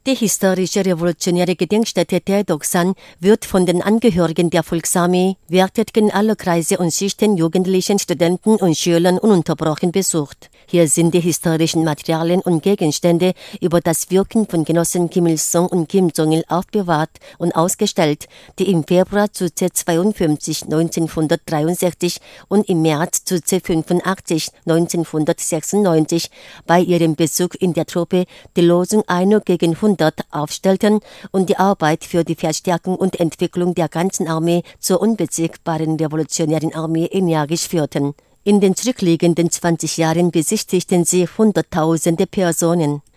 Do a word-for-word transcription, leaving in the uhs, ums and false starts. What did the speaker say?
Die historische revolutionäre Gedenkstätte Taedoksan wird von den Angehörigen der Volksarmee, Wehrtätigen aller Kreise und Schichten, Jugendlichen, Studenten und Schülern ununterbrochen besucht. Hier sind die historischen Materialien und Gegenstände über das Wirken von Genossen Kim Il-sung und Kim Jong-il aufbewahrt und ausgestellt, die im Februar zu C zweiundfünfzig neunzehnhundertdreiundsechzig und im März zu C fünfundachtzig neunzehnhundertsechsundneunzig bei ihrem Besuch in der Truppe die Losung einer gegen hundert aufstellten und die Arbeit für die Verstärkung und Entwicklung der ganzen Armee zur unbesiegbaren revolutionären Armee energisch führten. In den zurückliegenden zwanzig Jahren besichtigten sie Hunderttausende Personen.